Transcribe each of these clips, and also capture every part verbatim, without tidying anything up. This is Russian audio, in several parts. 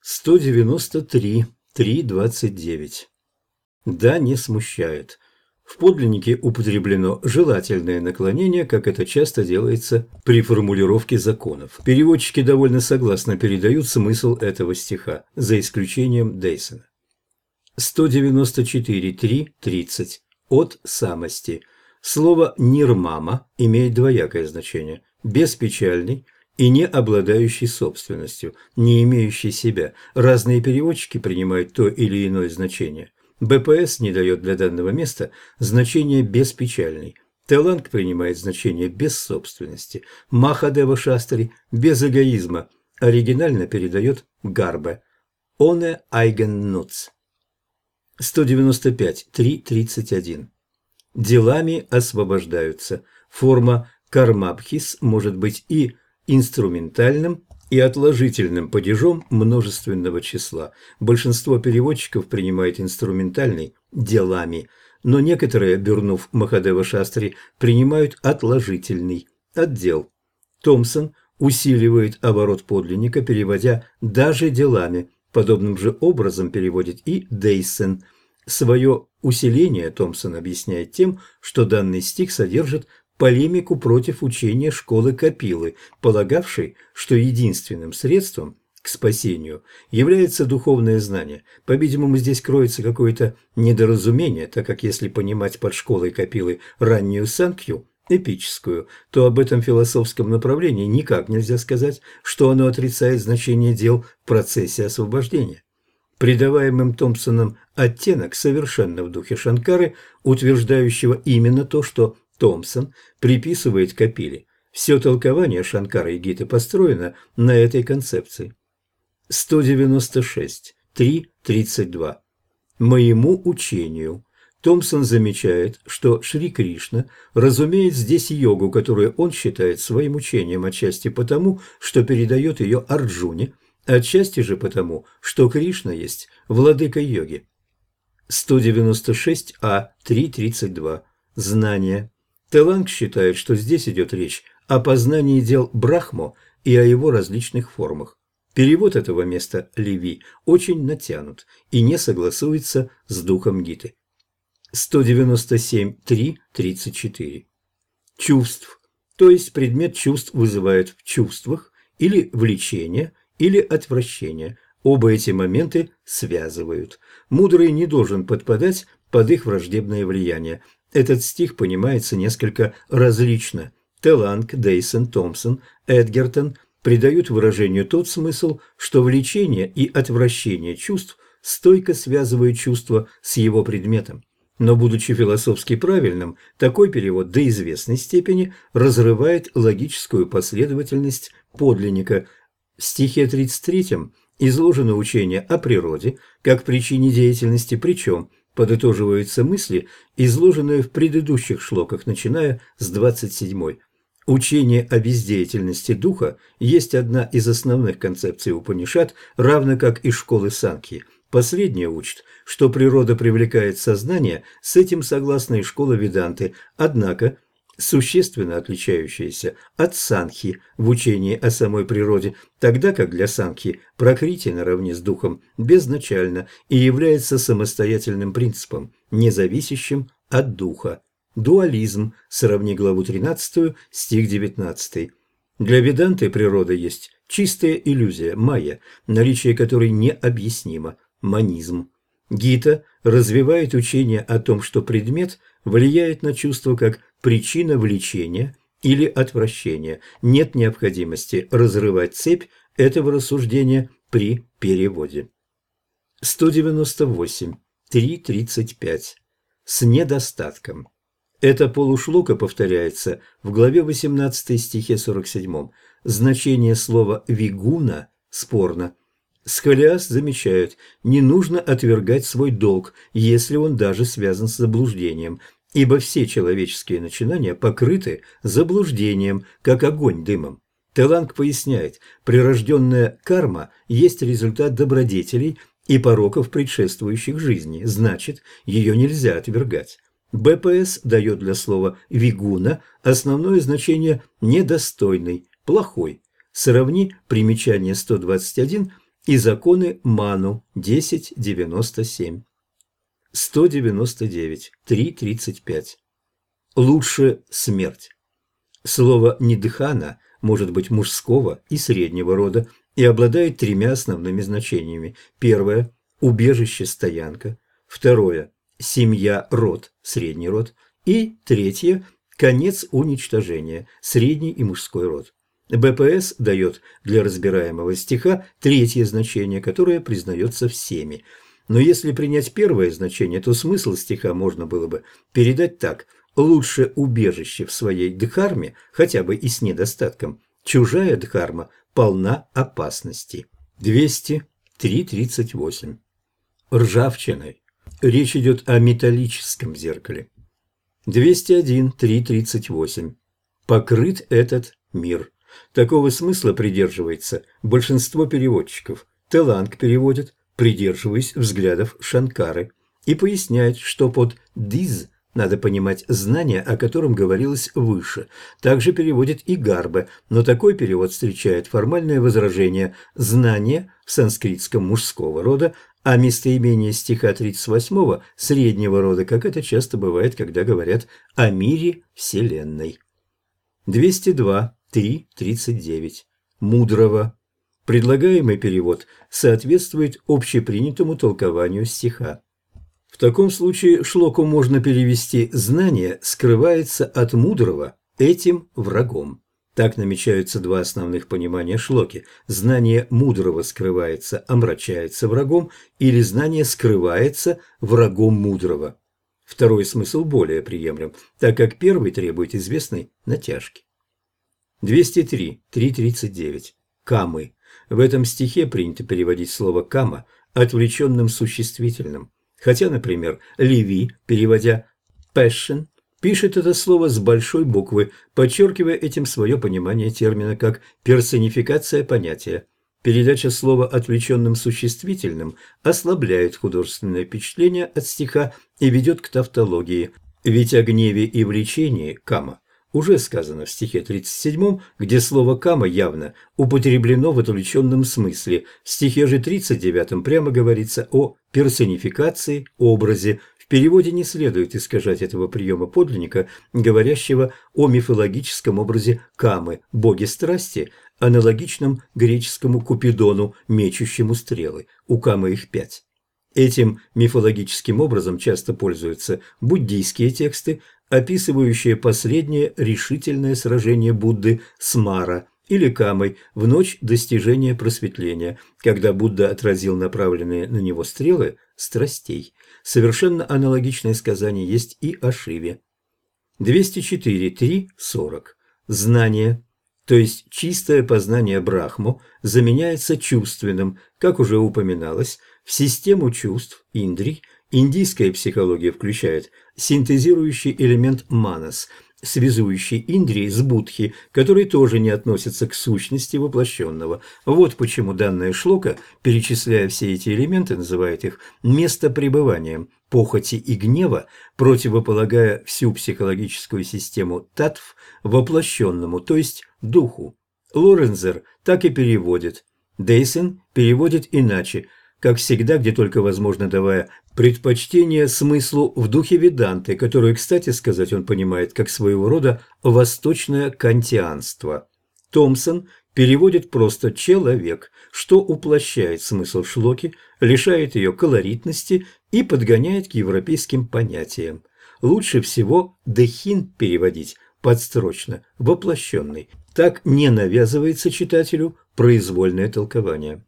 сто девяносто три, три двадцать девять. Да, не смущает. В подлиннике употреблено желательное наклонение, как это часто делается при формулировке законов. Переводчики довольно согласно передают смысл этого стиха, за исключением Дейсона. сто девяносто четыре, три тридцать. От самости. Слово «нирмама» имеет двоякое значение – беспечальный и не обладающий собственностью, не имеющий себя. Разные переводчики принимают то или иное значение. бэ пэ эс не дает для данного места значение «беспечальный». Теланг принимает значение «без собственности». Махадева Шастри – «без эгоизма». Оригинально передает «гарбе» – «оне айген нуц». сто девяносто пять, три тридцать один. Делами освобождаются. Форма кармабхис может быть и инструментальным, и отложительным падежом множественного числа. Большинство переводчиков принимает инструментальный делами, но некоторые, обернув Махадева Шастри, принимают отложительный отдел. Томпсон усиливает оборот подлинника, переводя даже делами. Подобным же образом переводит и Дейсон. Свое усиление Томпсон объясняет тем, что данный стих содержит полемику против учения школы Капилы, полагавшей, что единственным средством к спасению является духовное знание. По-видимому, здесь кроется какое-то недоразумение, так как если понимать под школой Капилы раннюю санкью, эпическую, то об этом философском направлении никак нельзя сказать, что оно отрицает значение дел в процессе освобождения. Придаваемым Томпсоном оттенок совершенно в духе Шанкары, утверждающего именно то, что Томпсон приписывает Капиле. Все толкование Шанкары и Гиты построено на этой концепции. сто девяносто шесть, три тридцать два. Моему учению. Томпсон замечает, что Шри Кришна разумеет здесь йогу, которую он считает своим учением, отчасти потому, что передает ее Арджуне, отчасти же потому, что Кришна есть владыка йоги. сто девяносто шесть а, три тридцать два. Знание. Теланг считает, что здесь идет речь о познании дел Брахмо и о его различных формах. Перевод этого места Леви очень натянут и не согласуется с духом Гиты. сто девяносто семь, три тридцать четыре. Чувств, то есть предмет чувств вызывает в чувствах или влечение, или отвращение. Оба эти моменты связывают. Мудрый не должен подпадать под их враждебное влияние. Этот стих понимается несколько различно. Теланг, Дейсон, Томпсон, Эдгертон придают выражению тот смысл, что влечение и отвращение чувств стойко связывают чувство с его предметом. Но, будучи философски правильным, такой перевод до известной степени разрывает логическую последовательность подлинника. В стихе тридцать третьем изложено учение о природе как причине деятельности, причем подытоживаются мысли, изложенные в предыдущих шлоках, начиная с двадцать седьмой. Учение о бездеятельности духа есть одна из основных концепций Упанишад, равно как и школы Санкхи. Последняя учит, что природа привлекает сознание, с этим согласна и школа Веданты, однако существенно отличающаяся от Санкхи в учении о самой природе, тогда как для Санкхи Пракрити наравне с духом безначально и является самостоятельным принципом, не зависящим от духа. Дуализм. Сравни главу тринадцатую, стих девятнадцатый. Для Веданты природа есть чистая иллюзия, майя, наличие которой необъяснимо, манизм. Гита развивает учение о том, что предмет влияет на чувство как причина влечения или отвращения. Нет необходимости разрывать цепь этого рассуждения при переводе. сто девяносто восемь, три тридцать пять. С недостатком. Это полушлока повторяется в главе восемнадцатой, стихе сорок семь. Значение слова «вигуна» спорно. Скалиас замечает, не нужно отвергать свой долг, если он даже связан с заблуждением, ибо все человеческие начинания покрыты заблуждением, как огонь дымом. Теланг поясняет, прирожденная карма есть результат добродетелей и пороков предшествующих жизни, значит, ее нельзя отвергать. бэ пэ эс дает для слова «вигуна» основное значение «недостойный», «плохой». Сравни примечание сто двадцать один и законы Ману десять девяносто семь. сто девяносто девять, три тридцать пять. Лучше смерть. Слово «нидхана» может быть мужского и среднего рода и обладает тремя основными значениями. Первое – убежище, стоянка. Второе – семья, род, средний род. И третье – конец уничтожения, средний и мужской род. БПС дает для разбираемого стиха третье значение, которое признается всеми. Но если принять первое значение, то смысл стиха можно было бы передать так: лучше убежище в своей дхарме, хотя бы и с недостатком. Чужая дхарма полна опасностей. двести три тридцать восемь. Ржавчиной. Речь идет о металлическом зеркале. двести один три тридцать восемь. Покрыт этот мир. Такого смысла придерживается большинство переводчиков. Теланг переводит, придерживаясь взглядов Шанкары, и поясняет, что под «диз» надо понимать знание, о котором говорилось выше. Также переводит и Гарбе, но такой перевод встречает формальное возражение «знание» в санскритском мужского рода, а местоимение стиха тридцать восьмого среднего рода, как это часто бывает, когда говорят о мире Вселенной. двести два три тридцать девять. Мудрого. Предлагаемый перевод соответствует общепринятому толкованию стиха. В таком случае шлоку можно перевести «знание скрывается от мудрого этим врагом». Так намечаются два основных понимания шлоки. Знание мудрого скрывается, омрачается врагом, или знание скрывается врагом мудрого. Второй смысл более приемлем, так как первый требует известной натяжки. двести три три тридцать девять. Камы. В этом стихе принято переводить слово «кама» отвлеченным существительным. Хотя, например, Леви, переводя «passion», пишет это слово с большой буквы, подчеркивая этим свое понимание термина как персонификация понятия. Передача слова отвлеченным существительным ослабляет художественное впечатление от стиха и ведет к тавтологии. Ведь о гневе и влечении «кама» уже сказано в стихе тридцать седьмом, где слово «кама» явно употреблено в отвлеченном смысле. В стихе же тридцать девятом прямо говорится о персонификации, образе. В переводе не следует искажать этого приема подлинника, говорящего о мифологическом образе Камы, боги страсти, аналогичном греческому Купидону, мечущему стрелы. У Камы их пять. Этим мифологическим образом часто пользуются буддийские тексты, описывающие последнее решительное сражение Будды с Мара или Камой в ночь достижения просветления, когда Будда отразил направленные на него стрелы страстей. Совершенно аналогичное сказание есть и о Шиве. двести четыре три сорок. Знание, то есть чистое познание Брахму, заменяется чувственным, как уже упоминалось. В систему чувств, индрий, индийская психология включает синтезирующий элемент манас, связующий индрии с будхи, который тоже не относится к сущности воплощенного. Вот почему данная шлока, перечисляя все эти элементы, называет их местопребыванием похоти и гнева, противополагая всю психологическую систему татв воплощенному, то есть духу. Лоренцер так и переводит. Дейсен переводит иначе, как всегда, где только возможно, давая предпочтение смыслу в духе Веданты, которую, кстати сказать, он понимает как своего рода восточное кантианство. Томпсон переводит просто «человек», что уплощает смысл шлоки, лишает ее колоритности и подгоняет к европейским понятиям. Лучше всего «дехин» переводить подстрочно, воплощенный. Так не навязывается читателю произвольное толкование.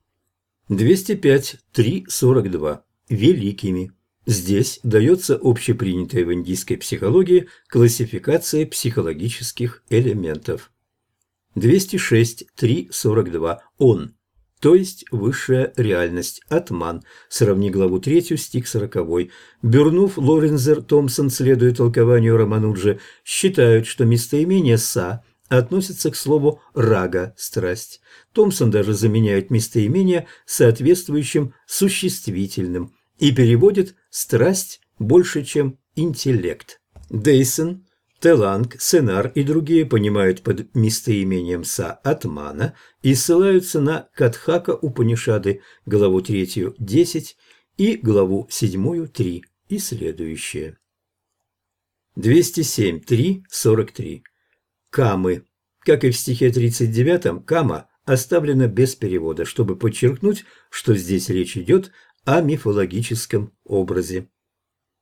двести пять три сорок два. Великими. Здесь дается общепринятая в индийской психологии классификация психологических элементов. двести шесть три сорок два. Он, то есть высшая реальность, атман. Сравни главу третью, стих сороковой. Бюрнув, Лоренцер, Томпсон, следуя толкованию Рамануджи, считают, что местоимение «са» относится к слову «рага» – страсть. Томпсон даже заменяет местоимение соответствующим существительным и переводит «страсть» больше, чем «интеллект». Дейсон Теланг, Сенар и другие понимают под местоимением Са Атмана и ссылаются на Катхака Упанишады, главу третью десять и главу седьмую три и следующее. двести семь три сорок три. Камы. Как и в стихе тридцать девятом, кама оставлена без перевода, чтобы подчеркнуть, что здесь речь идет о мифологическом образе.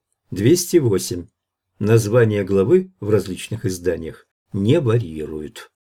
двести восемь. Названия главы в различных изданиях не варьируют.